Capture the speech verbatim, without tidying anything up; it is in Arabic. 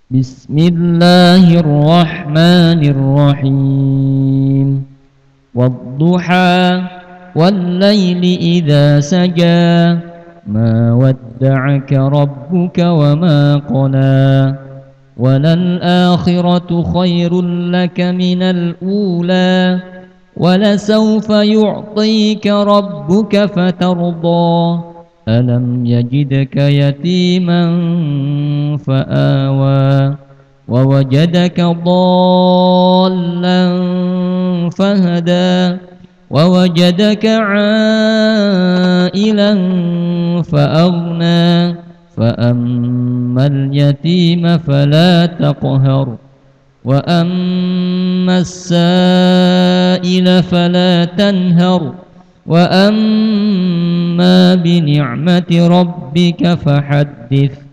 بسم الله الرحمن الرحيم والضحى والليل إذا سجى ما ودعك ربك وما قلى وللآخرة خير لك من الأولى ولسوف يعطيك ربك فترضى ألم يجدك يتيما فآوى ووجدك ضالا فهدى ووجدك عائلا فأغنى فأما اليتيم فلا تقهر وأما السائل فلا تنهر وأما بنعمة ربك فحدث